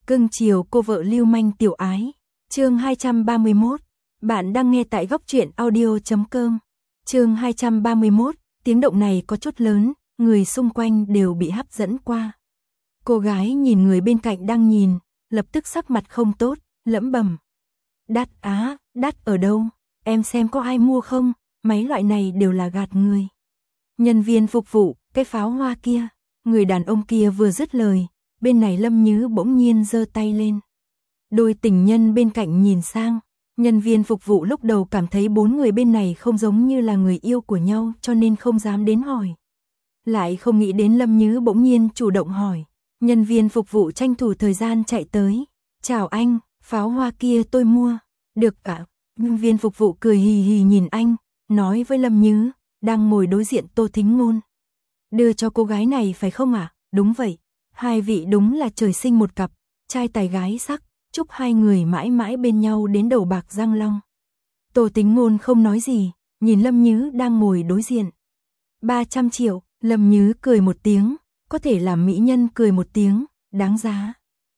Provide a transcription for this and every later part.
Cưng chiều cô vợ lưu manh tiểu ái. Chương 231. Bạn đang nghe tại góc truyện audio.com. Chương 231. Tiếng động này có chút lớn, người xung quanh đều bị hấp dẫn qua. Cô gái nhìn người bên cạnh đang nhìn, lập tức sắc mặt không tốt, lẩm bẩm. Đắt á, đắt ở đâu? Em xem có ai mua không? Mấy loại này đều là gạt người. Nhân viên phục vụ, cái pháo hoa kia. Người đàn ông kia vừa dứt lời, bên này Lâm Nhứ bỗng nhiên giơ tay lên. Đôi tình nhân bên cạnh nhìn sang, nhân viên phục vụ lúc đầu cảm thấy bốn người bên này không giống như là người yêu của nhau cho nên không dám đến hỏi. Lại không nghĩ đến Lâm Nhứ bỗng nhiên chủ động hỏi, nhân viên phục vụ tranh thủ thời gian chạy tới. Chào anh, pháo hoa kia tôi mua. Được ạ, nhân viên phục vụ cười hì hì nhìn anh, nói với Lâm Nhứ, đang ngồi đối diện Tô Thính Ngôn. Đưa cho cô gái này phải không ạ? Đúng vậy, hai vị đúng là trời sinh một cặp, trai tài gái sắc, chúc hai người mãi mãi bên nhau đến đầu bạc răng long. Tô Thính Ngôn không nói gì, nhìn Lâm Nhứ đang ngồi đối diện. 300 triệu, Lâm Nhứ cười một tiếng, có thể làm mỹ nhân cười một tiếng, đáng giá.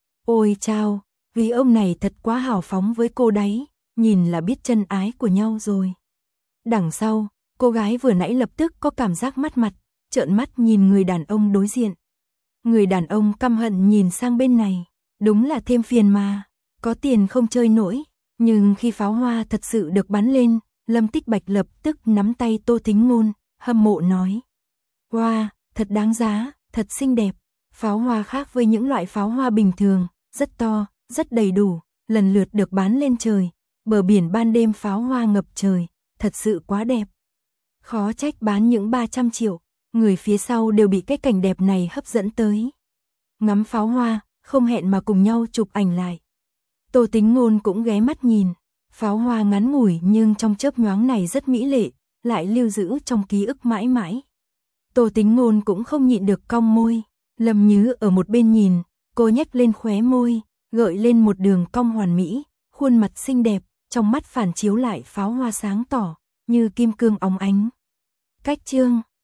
Ôi chao, vì ông này thật quá hào phóng với cô đấy, nhìn là biết chân ái của nhau rồi. Đằng sau, cô gái vừa nãy lập tức có cảm giác mất mặt, trợn mắt nhìn người đàn ông đối diện. Người đàn ông căm hận nhìn sang bên này, đúng là thêm phiền mà, có tiền không chơi nổi, nhưng khi pháo hoa thật sự được bắn lên, Lâm Tích Bạch lập tức nắm tay Tô Thính Ngôn, hâm mộ nói. Wow, thật đáng giá, thật xinh đẹp, pháo hoa khác với những loại pháo hoa bình thường, rất to, rất đầy đủ, lần lượt được bắn lên trời, bờ biển ban đêm pháo hoa ngập trời, thật sự quá đẹp. Khó trách bán những 300 triệu, người phía sau đều bị cái cảnh đẹp này hấp dẫn tới. Ngắm pháo hoa, không hẹn mà cùng nhau chụp ảnh lại. Tô Thính Ngôn cũng ghé mắt nhìn, pháo hoa ngắn ngủi nhưng trong chớp nhoáng này rất mỹ lệ, lại lưu giữ trong ký ức mãi mãi. Tô Thính Ngôn cũng không nhịn được cong môi, Lâm Nhứ ở một bên nhìn, cô nhếch lên khóe môi, gợi lên một đường cong hoàn mỹ, khuôn mặt xinh đẹp, trong mắt phản chiếu lại pháo hoa sáng tỏ, như kim cương óng ánh. Cách chương